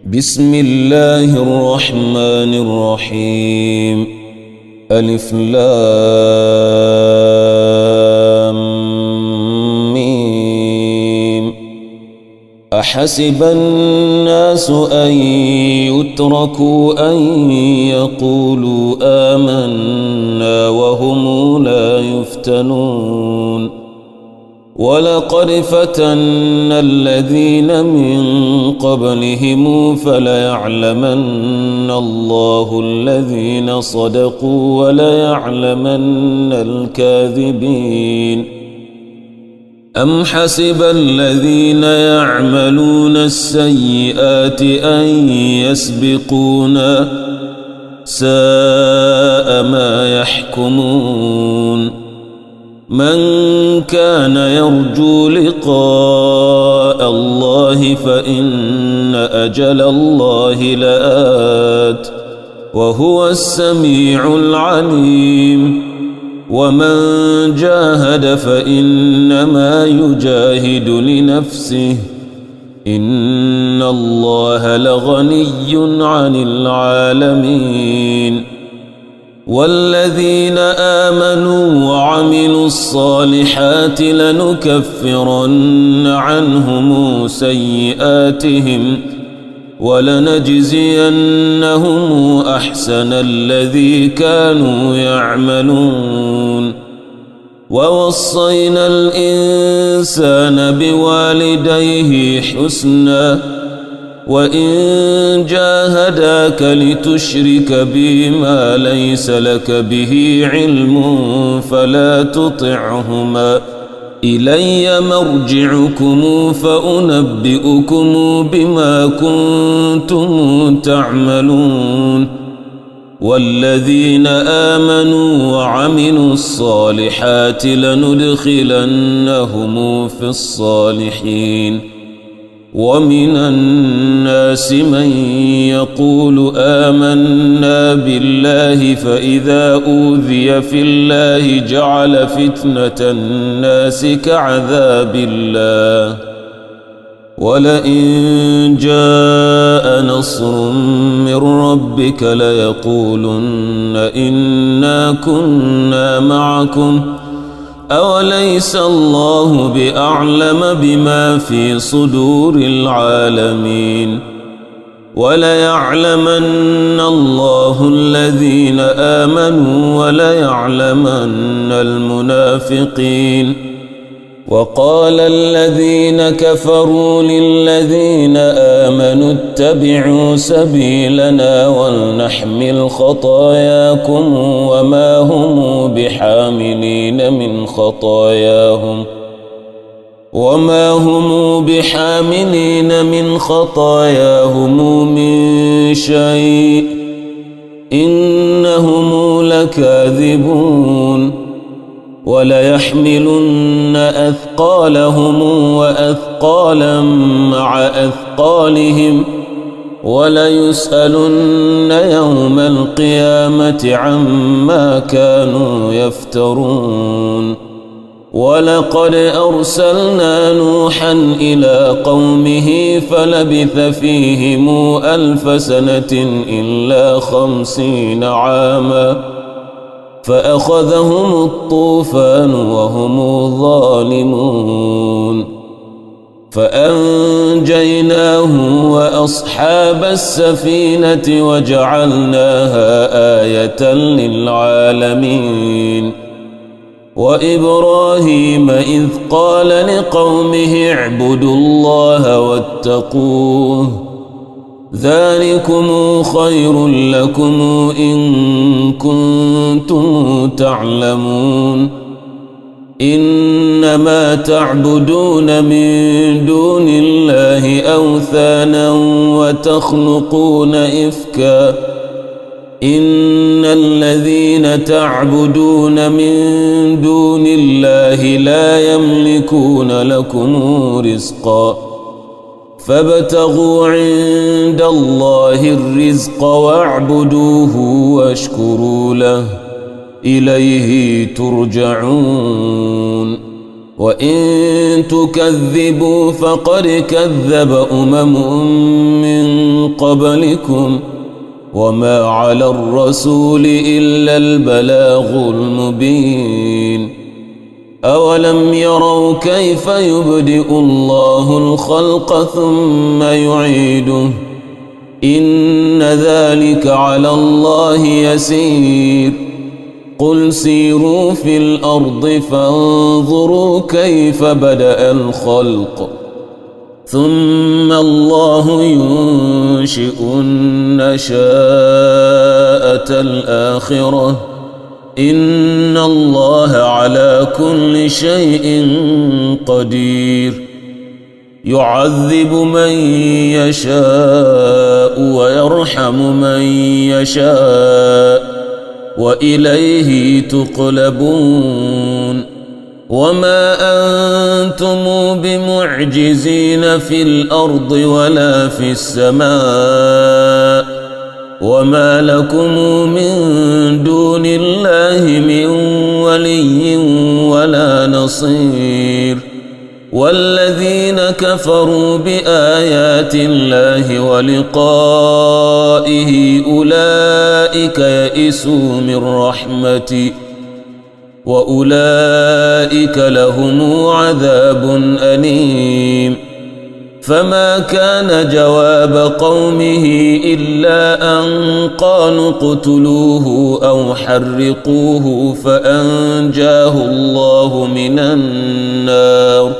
بسم الله الرحمن الرحيم ألف لام ميم أحسب الناس أن يتركوا أن يقولوا آمنا وهم لا يفتنون ولقد فتنا الذين من قبلهم فليعلمن الله الذين صدقوا وليعلمن الكاذبين أم حسب الذين يعملون السيئات أن يسبقونا ساء ما يحكمون من كان يرجو لقاء الله فإن أجل الله لآت وهو السميع العليم ومن جاهد فإنما يجاهد لنفسه إن الله لغني عن العالمين والذين آمنوا وعملوا الصالحات لنكفرن عنهم سيئاتهم ولنجزينهم أحسن الذي كانوا يعملون ووصينا الإنسان بوالديه حسنا وإن جاهداك لتشرك بي ما ليس لك به علم فلا تطعهما إلي مرجعكم فأنبئكم بما كنتم تعملون والذين آمنوا وعملوا الصالحات لندخلنهم في الصالحين ومن الناس من يقول آمنا بالله فإذا أوذي في الله جعل فتنة الناس كعذاب الله ولئن جاء نصر من ربك ليقولن إنا كنا معكم أوليس الله بأعلم بما في صدور العالمين وليعلمن الله الذين آمنوا وليعلمن المنافقين وقال الذين كفروا للذين آمنوا اتبعوا سبيلنا ولنحمل خطاياكم وما هم بحاملين من خطاياهم من شيء إنهم لكاذبون وليحملن أثقالهم وأثقالا مع أثقالهم وليسألن يوم القيامة عما كانوا يفترون ولقد أرسلنا نوحا إلى قومه فلبث فيهم 1000 سنة إلا 50 عاما فأخذهم الطوفان وهم ظالمون فأنجيناه وأصحاب السفينة وجعلناها آية للعالمين وإبراهيم إذ قال لقومه اعبدوا الله واتقوه ذلكم خير لكم إن كنتم تعلمون إنما تعبدون من دون الله أوثانا وتخلقون إفكا إن الذين تعبدون من دون الله لا يملكون لكم رزقا فابتغوا عند الله الرزق واعبدوه واشكروا له إليه ترجعون وإن تكذبوا فقد كذب أمم من قبلكم وما على الرسول إلا البلاغ المبين أولم يروا كيف يبدئ الله الخلق ثم يعيده إن ذلك على الله يسير قل سيروا في الأرض فانظروا كيف بدأ الخلق ثم الله ينشئ النشاءة الآخرة إن الله على كل شيء قدير يعذب من يشاء ويرحم من يشاء وإليه تقلبون وما أنتم بمعجزين في الأرض ولا في السماء وما لكم من دون الله من ولي ولا نصير والذين كفروا بآيات الله ولقائه أولئك يئسوا من رحمتي وأولئك لهم عذاب أليم فما كان جواب قومه إلا أن قالوا اقتلوه أو حرقوه فأنجاه الله من النار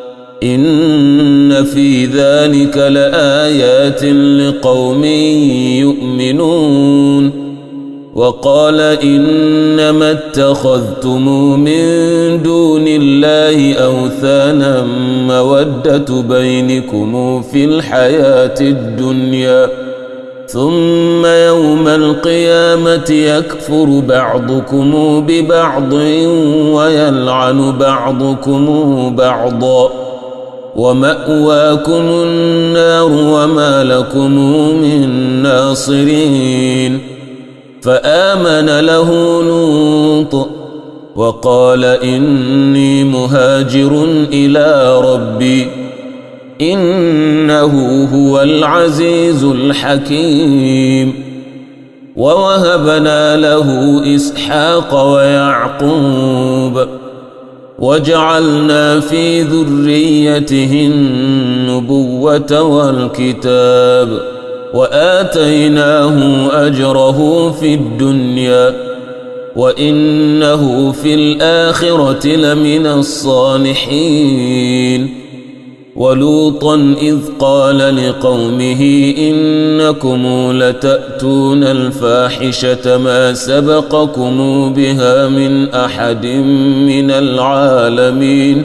إن في ذلك لآيات لقوم يؤمنون وقال إنما اتخذتم من دون الله أوثانا مودة بينكم في الحياة الدنيا ثم يوم القيامة يكفر بعضكم ببعض ويلعن بعضكم بعضا ومأواكم النار وما لكم من ناصرين فآمن له لوط وقال إني مهاجر إلى ربي إنه هو العزيز الحكيم ووهبنا له إسحاق ويعقوب وجعلنا في ذريته النبوة والكتاب وآتيناه أجره في الدنيا وإنه في الآخرة لمن الصالحين ولوطا إذ قال لقومه إنكم لتأتون الفاحشة ما سبقكم بها من أحد من العالمين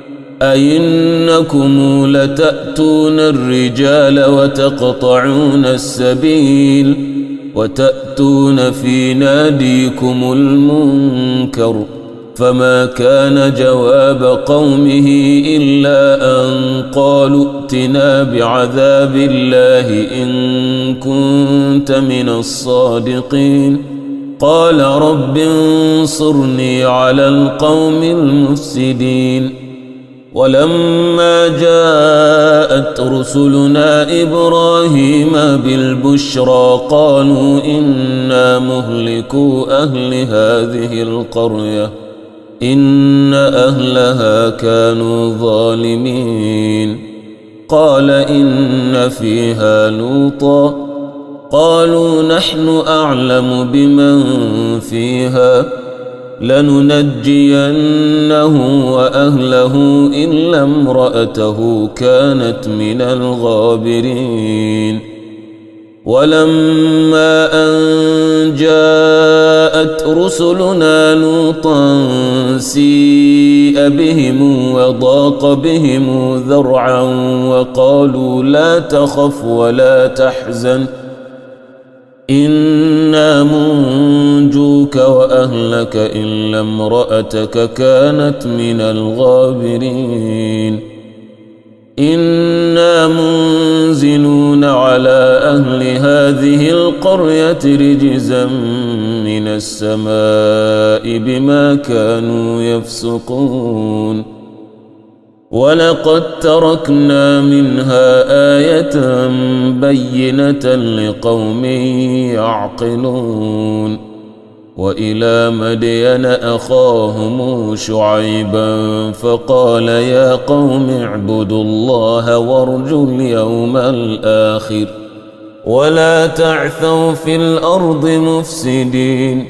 أئنكم لتأتون الرجال وتقطعون السبيل وتأتون في ناديكم المنكر فما كان جواب قومه إلا أن قالوا ائتنا بعذاب الله إن كنت من الصادقين قال رب انصرني على القوم المفسدين ولما جاءت رسلنا إبراهيم بالبشرى قالوا إنا مهلكو أهل هذه القرية إن أهلها كانوا ظالمين قال إن فيها لوطا قالوا نحن أعلم بمن فيها لننجينه وأهله إلا امرأته كانت من الغابرين ولما أن جاءت رسلنا لوطا سيء بهم وضاق بهم ذرعا وقالوا لا تخف ولا تحزن إنا منجوك وأهلك إلا امرأتك كانت من الغابرين إنا منزلون على أهل هذه القرية رجزا من السماء بما كانوا يفسقون ولقد تركنا منها آية بينة لقوم يعقلون وإلى مدين أخاهم شعيبا فقال يا قوم اعبدوا الله وارجوا اليوم الآخر ولا تعثوا في الأرض مفسدين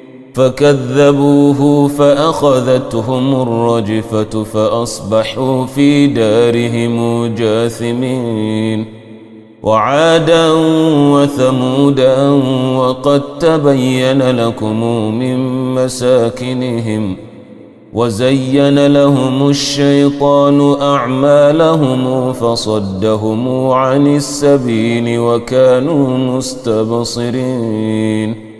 فكذبوه فأخذتهم الرجفة فأصبحوا في دارهم جاثمين وعادا وثمودا وقد تبين لكم من مساكنهم وزين لهم الشيطان أعمالهم فصدهم عن السبيل وكانوا مستبصرين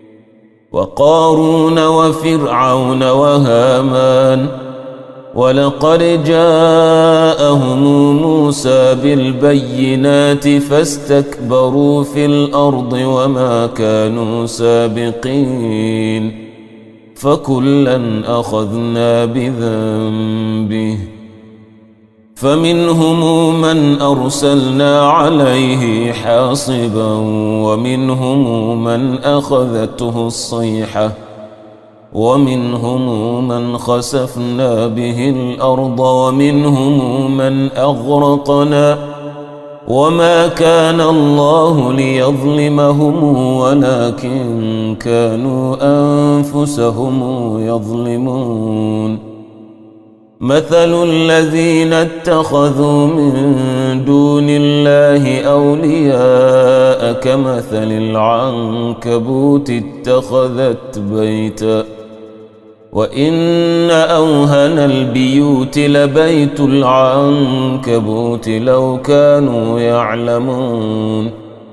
وقارون وفرعون وهامان ولقد جاءهم موسى بالبينات فاستكبروا في الأرض وما كانوا سابقين فكلا أخذنا بذنبه فمنهم من أرسلنا عليه حاصبا ومنهم من أخذته الصيحة ومنهم من خسفنا به الأرض ومنهم من أغرقنا وما كان الله ليظلمهم ولكن كانوا أنفسهم يظلمون مثل الذين اتخذوا من دون الله أولياء كمثل العنكبوت اتخذت بيتا وإن أوهن البيوت لبيت العنكبوت لو كانوا يعلمون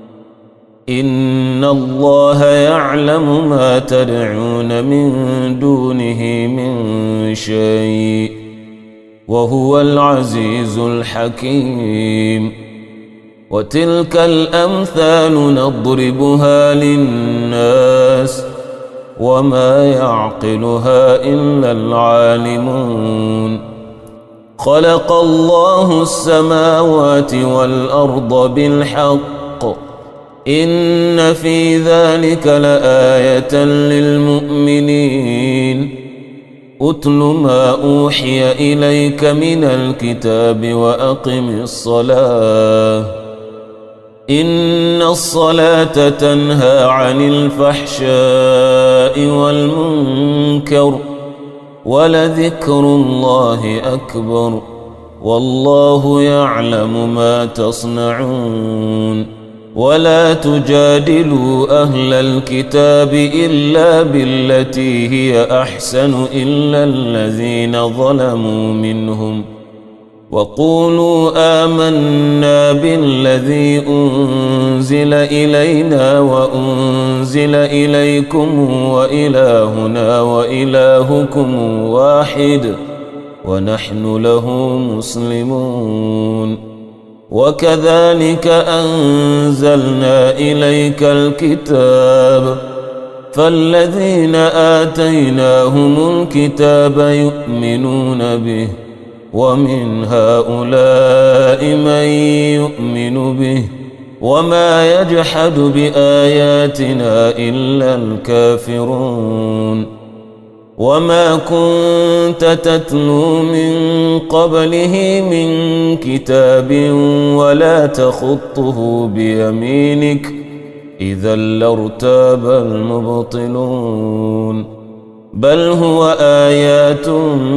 إن الله يعلم ما تدعون من دونه من شيء وهو العزيز الحكيم وتلك الأمثال نضربها للناس وما يعقلها إلا العالمون خلق الله السماوات والأرض بالحق إن في ذلك لآية للمؤمنين أتل ما أوحي إليك من الكتاب وأقم الصلاة إن الصلاة تنهى عن الفحشاء والمنكر ولذكر الله أكبر والله يعلم ما تصنعون ولا تجادلوا أهل الكتاب إلا بالتي هي أحسن إلا الذين ظلموا منهم وقولوا آمنا بالذي أنزل إلينا وأنزل إليكم وإلهنا وإلهكم واحد ونحن له مسلمون وكذلك أنزلنا إليك الكتاب فالذين آتيناهم الكتاب يؤمنون به ومن هؤلاء من يؤمن به وما يجحد بآياتنا إلا الكافرون وما كنت تتلو من قبله من كتاب ولا تخطه بيمينك إذا لارتاب المبطلون بل هو آيات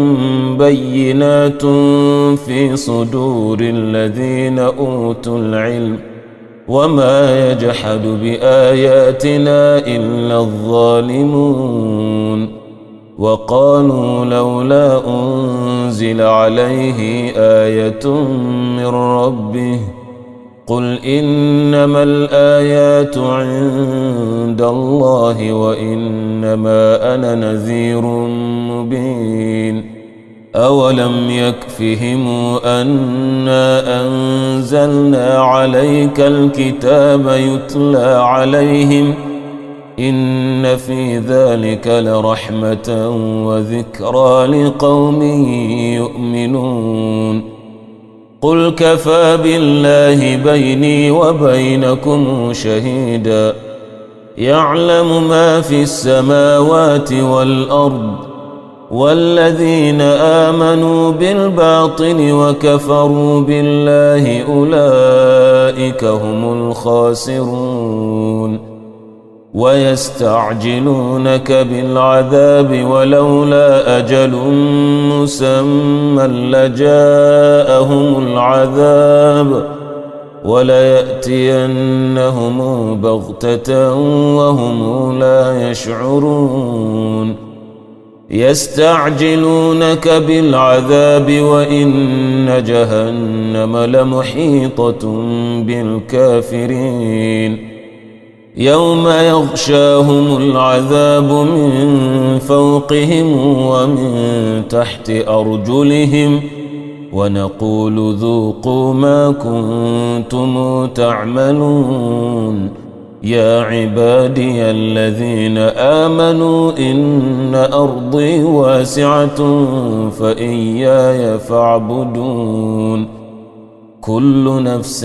بينات في صدور الذين أوتوا العلم وما يجحد بآياتنا إلا الظالمون وقالوا لولا أنزل عليه آية من ربه قل إنما الآيات عند الله وإنما أنا نذير مبين أولم يكفهم أنا أنزلنا عليك الكتاب يتلى عليهم إن في ذلك لرحمة وذكرى لقوم يؤمنون قل كفى بالله بيني وبينكم شهيدا يعلم ما في السماوات والأرض والذين آمنوا بالباطل وكفروا بالله أولئك هم الخاسرون ويستعجلونك بالعذاب ولولا أجل مسمى لجاءهم العذاب وليأتينهم بغتة وهم لا يشعرون يستعجلونك بالعذاب وإن جهنم لمحيطة بالكافرين يوم يغشاهم العذاب من فوقهم ومن تحت أرجلهم ونقول ذوقوا ما كنتم تعملون يا عبادي الذين آمنوا إن أرضي واسعة فإياي فاعبدون كل نفس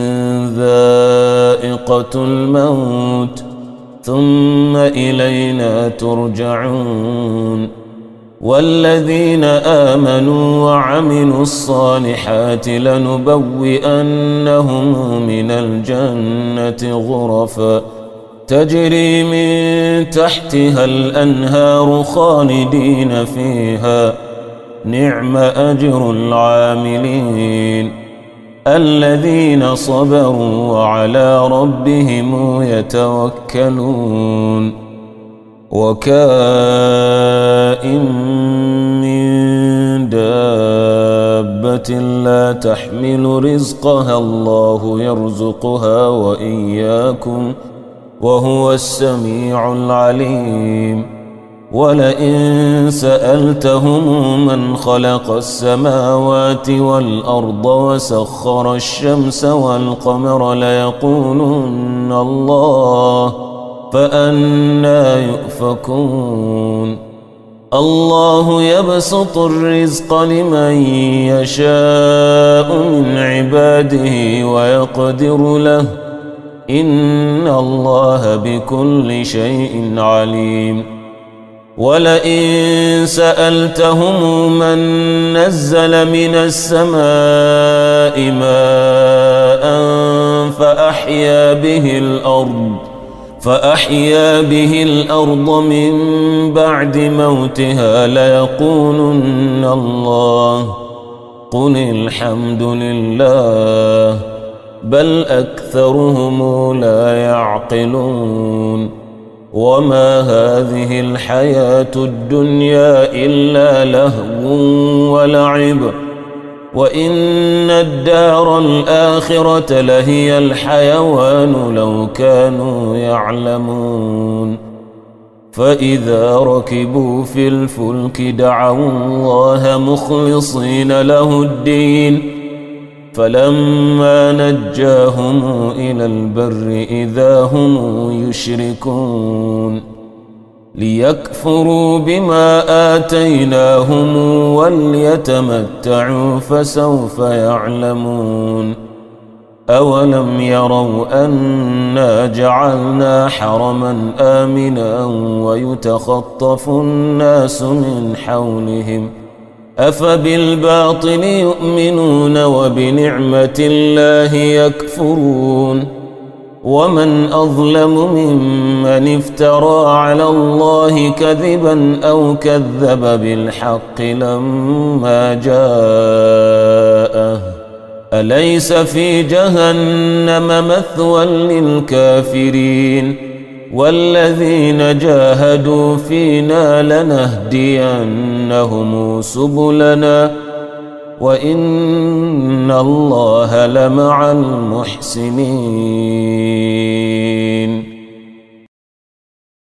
ذائقة الموت ثم إلينا ترجعون والذين آمنوا وعملوا الصالحات لنبوئنهم من الجنة غرفا تجري من تحتها الأنهار خالدين فيها نعم أجر العاملين الذين صبروا وعلى ربهم يتوكلون وكائن من دابة لا تحمل رزقها الله يرزقها وإياكم وهو السميع العليم ولئن سألتهم من خلق السماوات والأرض وسخر الشمس والقمر ليقولن الله فأنى يؤفكون الله يبسط الرزق لمن يشاء من عباده ويقدر له إن الله بكل شيء عليم ولئن سألتهم من نزل من السماء ماء فأحيا به الأرض من بعد موتها ليقولن الله قل الحمد لله بل أكثرهم لا يعقلون وما هذه الحياة الدنيا إلا لهو ولعب وإن الدار الآخرة لهي الحيوان لو كانوا يعلمون فإذا ركبوا في الفلك دعوا الله مخلصين له الدين فلما نجاهم إلى البر إذا هم يشركون ليكفروا بما آتيناهم وليتمتعوا فسوف يعلمون أولم يروا أنا جعلنا حرما آمنا ويتخطف الناس من حولهم أفبالباطل يؤمنون وبنعمة الله يكفرون ومن أظلم ممن افترى على الله كذبا أو كذب بالحق لما جاءه أليس في جهنم مثوى للكافرين والذين جاهدوا فينا لنهدينهم سبلنا وإن الله لمع المحسنين